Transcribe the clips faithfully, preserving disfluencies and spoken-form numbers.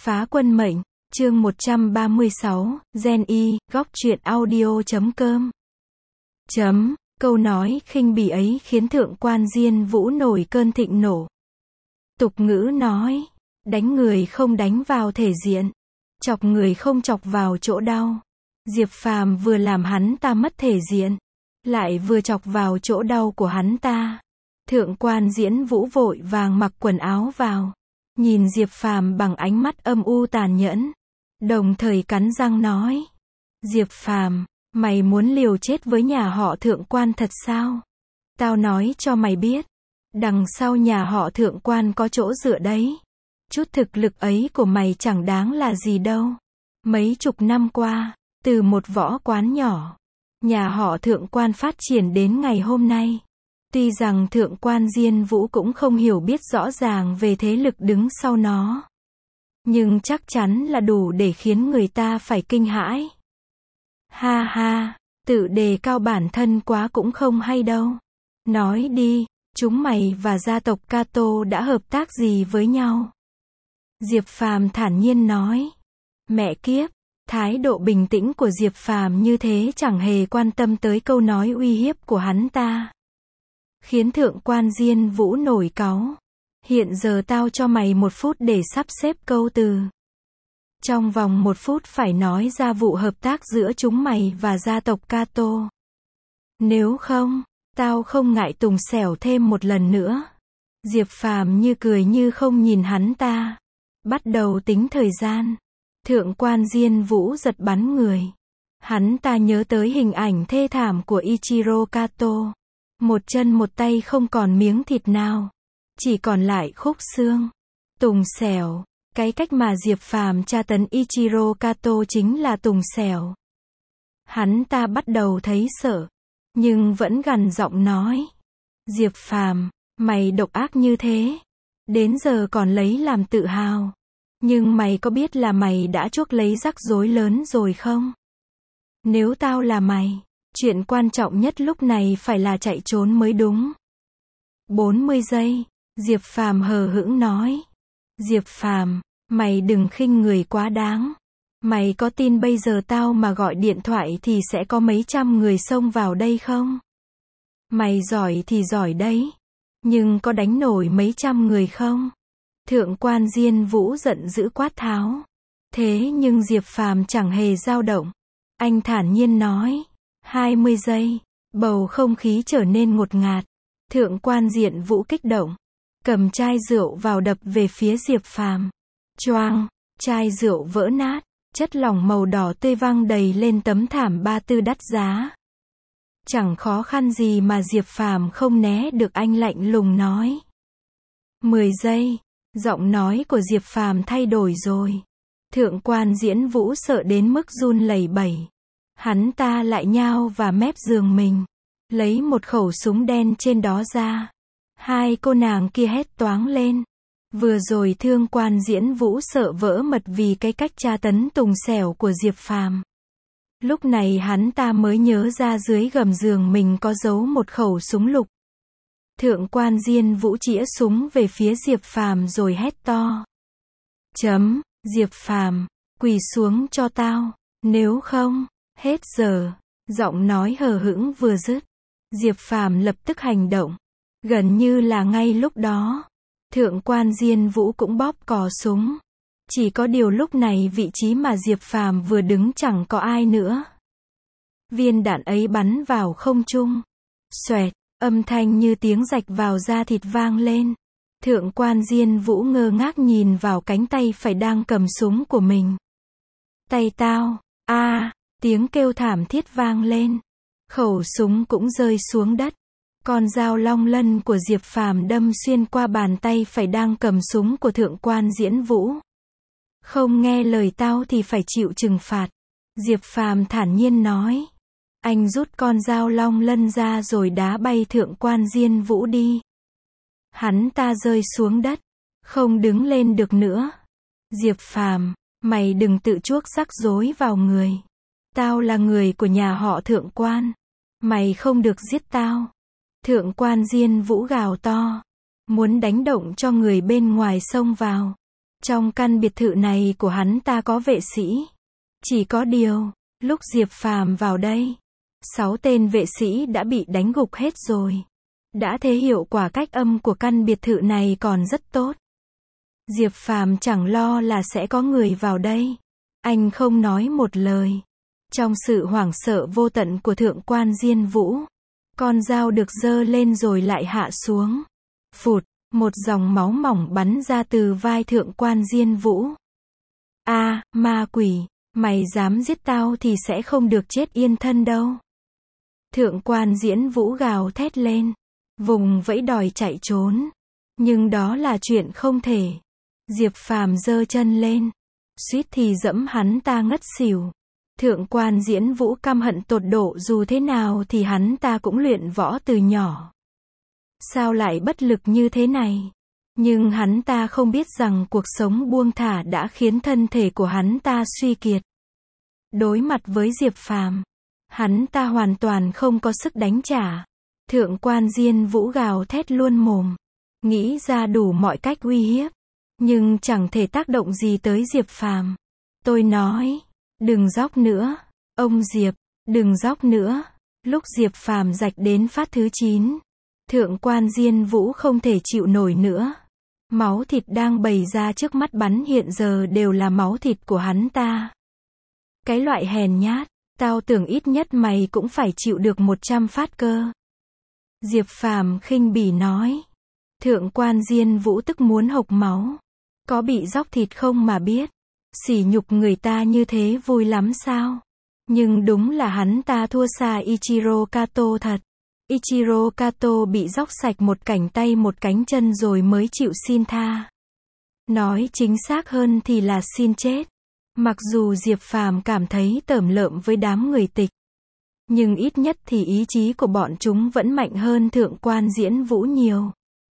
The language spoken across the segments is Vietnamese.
Phá quân mệnh, chương một trăm ba mươi sáu, Gen Y, góc truyện audio chấm com. Chấm, câu nói khinh bỉ ấy khiến thượng quan Diên Vũ nổi cơn thịnh nộ. Tục ngữ nói, đánh người không đánh vào thể diện, chọc người không chọc vào chỗ đau. Diệp Phàm vừa làm hắn ta mất thể diện, lại vừa chọc vào chỗ đau của hắn ta. Thượng quan Diễn Vũ vội vàng mặc quần áo vào, nhìn Diệp Phàm bằng ánh mắt âm u tàn nhẫn, đồng thời cắn răng nói: Diệp Phàm, mày muốn liều chết với nhà họ Thượng quan thật sao? Tao nói cho mày biết, đằng sau nhà họ Thượng quan có chỗ dựa đấy. Chút thực lực ấy của mày chẳng đáng là gì đâu. Mấy chục năm qua, từ một võ quán nhỏ, nhà họ Thượng quan phát triển đến ngày hôm nay. Tuy rằng Thượng quan Diên Vũ cũng không hiểu biết rõ ràng về thế lực đứng sau nó, nhưng chắc chắn là đủ để khiến người ta phải kinh hãi. Ha ha, tự đề cao bản thân quá cũng không hay đâu. Nói đi, chúng mày và gia tộc Cato đã hợp tác gì với nhau? Diệp Phàm thản nhiên nói. Mẹ kiếp, thái độ bình tĩnh của Diệp Phàm như thế chẳng hề quan tâm tới câu nói uy hiếp của hắn ta, khiến thượng quan Diên Vũ nổi cáu. Hiện giờ tao cho mày một phút để sắp xếp câu từ. Trong vòng một phút phải nói ra vụ hợp tác giữa chúng mày và gia tộc Cato. Nếu không, tao không ngại tùng xẻo thêm một lần nữa. Diệp Phàm như cười như không nhìn hắn ta. Bắt đầu tính thời gian. Thượng quan Diên Vũ giật bắn người. Hắn ta nhớ tới hình ảnh thê thảm của Ichiro Kato. Một chân một tay không còn miếng thịt nào, chỉ còn lại khúc xương. Tùng xẻo, cái cách mà Diệp Phàm tra tấn Ichiro Kato chính là tùng xẻo. Hắn ta bắt đầu thấy sợ, nhưng vẫn gằn giọng nói: Diệp Phàm, mày độc ác như thế, đến giờ còn lấy làm tự hào. Nhưng mày có biết là mày đã chuốc lấy rắc rối lớn rồi không? Nếu tao là mày, chuyện quan trọng nhất lúc này phải là chạy trốn mới đúng. bốn mươi giây, Diệp Phàm hờ hững nói. Diệp Phàm, mày đừng khinh người quá đáng. Mày có tin bây giờ tao mà gọi điện thoại thì sẽ có mấy trăm người xông vào đây không? Mày giỏi thì giỏi đấy, nhưng có đánh nổi mấy trăm người không? Thượng quan Diên Vũ giận dữ quát tháo. Thế nhưng Diệp Phàm chẳng hề dao động. Anh thản nhiên nói. hai mươi giây, bầu không khí trở nên ngột ngạt. Thượng quan Diên Vũ kích động, cầm chai rượu vào đập về phía Diệp Phàm. Choang, chai rượu vỡ nát, chất lỏng màu đỏ tươi văng đầy lên tấm thảm ba tư đắt giá. Chẳng khó khăn gì mà Diệp Phàm không né được, anh lạnh lùng nói. mười giây, giọng nói của Diệp Phàm thay đổi rồi. Thượng quan Diễn Vũ sợ đến mức run lẩy bẩy. Hắn ta lại nhao vào mép giường mình, lấy một khẩu súng đen trên đó ra. Hai cô nàng kia hét toáng lên. Vừa rồi Thượng quan Diễn Vũ sợ vỡ mật vì cái cách tra tấn tùng xẻo của Diệp Phàm. Lúc này hắn ta mới nhớ ra dưới gầm giường mình có giấu một khẩu súng lục. Thượng quan Diên Vũ chĩa súng về phía Diệp Phàm rồi hét to. Chấm, Diệp Phàm, quỳ xuống cho tao, nếu không, hết giờ. Giọng nói hờ hững vừa dứt, Diệp Phàm lập tức hành động. Gần như là ngay lúc đó, Thượng quan Diên Vũ cũng bóp cò súng. Chỉ có điều lúc này vị trí mà Diệp Phàm vừa đứng chẳng có ai nữa. Viên đạn ấy bắn vào không trung. Xoẹt, âm thanh như tiếng rạch vào da thịt vang lên. Thượng quan Diên Vũ ngơ ngác nhìn vào cánh tay phải đang cầm súng của mình. Tay tao, a à, tiếng kêu thảm thiết vang lên. Khẩu súng cũng rơi xuống đất. Con dao long lân của Diệp Phàm đâm xuyên qua bàn tay phải đang cầm súng của Thượng quan Diễn Vũ. Không nghe lời tao thì phải chịu trừng phạt. Diệp Phàm thản nhiên nói. Anh rút con dao long lân ra rồi đá bay Thượng quan Diên Vũ đi. Hắn ta rơi xuống đất, không đứng lên được nữa. Diệp Phàm, mày đừng tự chuốc rắc rối vào người. Tao là người của nhà họ Thượng quan. Mày không được giết tao. Thượng quan Diên Vũ gào to, muốn đánh động cho người bên ngoài xông vào. Trong căn biệt thự này của hắn ta có vệ sĩ. Chỉ có điều, lúc Diệp Phàm vào đây, sáu tên vệ sĩ đã bị đánh gục hết rồi. Đã thế hiệu quả cách âm của căn biệt thự này còn rất tốt. Diệp Phàm chẳng lo là sẽ có người vào đây. Anh không nói một lời. Trong sự hoảng sợ vô tận của Thượng quan Diên Vũ, con dao được giơ lên rồi lại hạ xuống. Phụt, một dòng máu mỏng bắn ra từ vai Thượng quan Diên Vũ. A, à, ma quỷ, mày dám giết tao thì sẽ không được chết yên thân đâu. Thượng quan Diên Vũ gào thét lên, vùng vẫy đòi chạy trốn. Nhưng đó là chuyện không thể. Diệp Phàm giơ chân lên, suýt thì dẫm hắn ta ngất xỉu. Thượng quan Diên Vũ căm hận tột độ, dù thế nào thì hắn ta cũng luyện võ từ nhỏ. Sao lại bất lực như thế này? Nhưng hắn ta không biết rằng cuộc sống buông thả đã khiến thân thể của hắn ta suy kiệt. Đối mặt với Diệp Phàm, hắn ta hoàn toàn không có sức đánh trả. Thượng quan Diên Vũ gào thét luôn mồm, nghĩ ra đủ mọi cách uy hiếp, nhưng chẳng thể tác động gì tới Diệp Phàm. Tôi nói, đừng dóc nữa, ông Diệp, đừng dóc nữa. Lúc Diệp Phàm rạch đến phát thứ chín, Thượng quan Diên Vũ không thể chịu nổi nữa. Máu thịt đang bày ra trước mắt bắn hiện giờ đều là máu thịt của hắn ta. Cái loại hèn nhát, tao tưởng ít nhất mày cũng phải chịu được một trăm phát cơ. Diệp Phàm khinh bỉ nói. Thượng quan Diên Vũ tức muốn hộc máu. Có bị dóc thịt không mà biết. Sỉ nhục người ta như thế vui lắm sao? Nhưng đúng là hắn ta thua xa Ichiro Kato thật. Ichiro Kato bị dóc sạch một cánh tay một cánh chân rồi mới chịu xin tha. Nói chính xác hơn thì là xin chết. Mặc dù Diệp Phàm cảm thấy tởm lợm với đám người tịch, nhưng ít nhất thì ý chí của bọn chúng vẫn mạnh hơn Thượng quan Diên Vũ nhiều.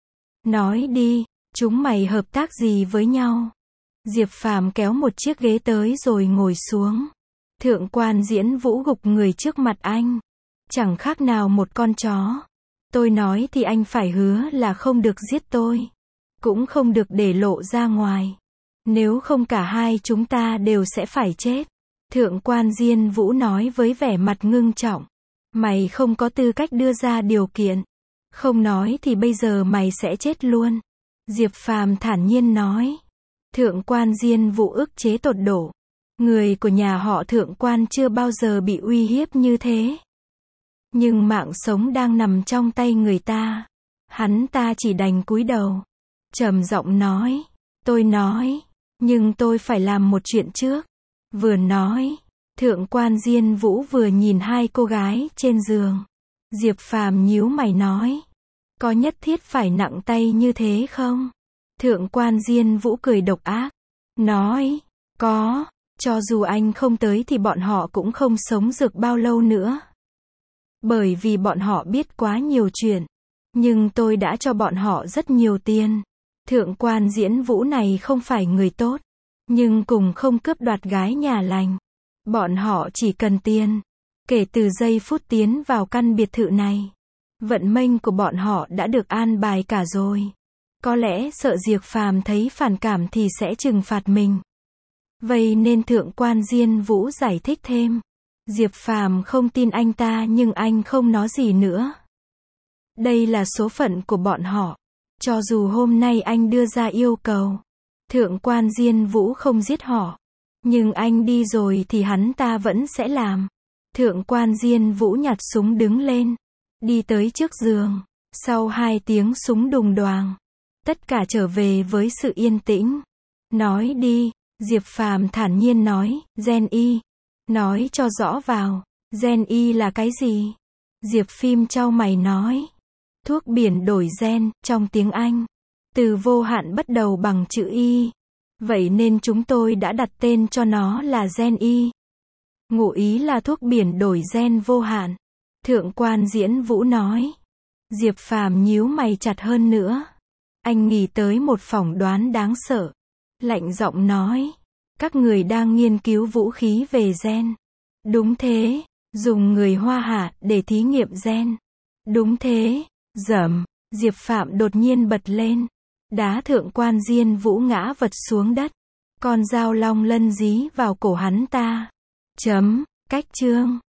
Nói đi, chúng mày hợp tác gì với nhau? Diệp Phàm kéo một chiếc ghế tới rồi ngồi xuống. Thượng quan Diên Vũ gục người trước mặt anh. Chẳng khác nào một con chó. Tôi nói thì anh phải hứa là không được giết tôi. Cũng không được để lộ ra ngoài. Nếu không cả hai chúng ta đều sẽ phải chết. Thượng quan Diên Vũ nói với vẻ mặt ngưng trọng. Mày không có tư cách đưa ra điều kiện. Không nói thì bây giờ mày sẽ chết luôn. Diệp Phàm thản nhiên nói. Thượng quan Diên Vũ ức chế tột độ. Người của nhà họ Thượng quan chưa bao giờ bị uy hiếp như thế. Nhưng mạng sống đang nằm trong tay người ta. Hắn ta chỉ đành cúi đầu. Trầm giọng nói. Tôi nói. Nhưng tôi phải làm một chuyện trước. Vừa nói, Thượng quan Diên Vũ vừa nhìn hai cô gái trên giường. Diệp Phàm nhíu mày nói. Có nhất thiết phải nặng tay như thế không? Thượng quan Diên Vũ cười độc ác. Nói, có, cho dù anh không tới thì bọn họ cũng không sống được bao lâu nữa. Bởi vì bọn họ biết quá nhiều chuyện. Nhưng tôi đã cho bọn họ rất nhiều tiền. Thượng quan Diên Vũ này không phải người tốt. Nhưng cùng không cướp đoạt gái nhà lành. Bọn họ chỉ cần tiền. Kể từ giây phút tiến vào căn biệt thự này, vận mệnh của bọn họ đã được an bài cả rồi. Có lẽ sợ Diệp Phàm thấy phản cảm thì sẽ trừng phạt mình. Vậy nên Thượng quan Diên Vũ giải thích thêm. Diệp Phàm không tin anh ta nhưng anh không nói gì nữa. Đây là số phận của bọn họ. Cho dù hôm nay anh đưa ra yêu cầu, Thượng quan Diên Vũ không giết họ, nhưng anh đi rồi thì hắn ta vẫn sẽ làm. Thượng quan Diên Vũ nhặt súng đứng lên, đi tới trước giường. Sau hai tiếng súng đùng đoàng, tất cả trở về với sự yên tĩnh. Nói đi, Diệp Phàm thản nhiên nói, Gen Y. Nói cho rõ vào, Gen Y là cái gì? Diệp Phim chau mày nói. Thuốc biển đổi gen, trong tiếng Anh. Từ vô hạn bắt đầu bằng chữ Y. Vậy nên chúng tôi đã đặt tên cho nó là Gen Y. Ngụ ý là thuốc biển đổi gen vô hạn. Thượng quan Diên Vũ nói. Diệp Phàm nhíu mày chặt hơn nữa. Anh nghĩ tới một phỏng đoán đáng sợ. Lạnh giọng nói. Các người đang nghiên cứu vũ khí về gen. Đúng thế. Dùng người Hoa Hạ để thí nghiệm gen. Đúng thế. Dầm. Diệp Phạm đột nhiên bật lên. Đá thượng quan Diên Vũ ngã vật xuống đất. Con dao long lân dí vào cổ hắn ta. Chấm. Cách chương.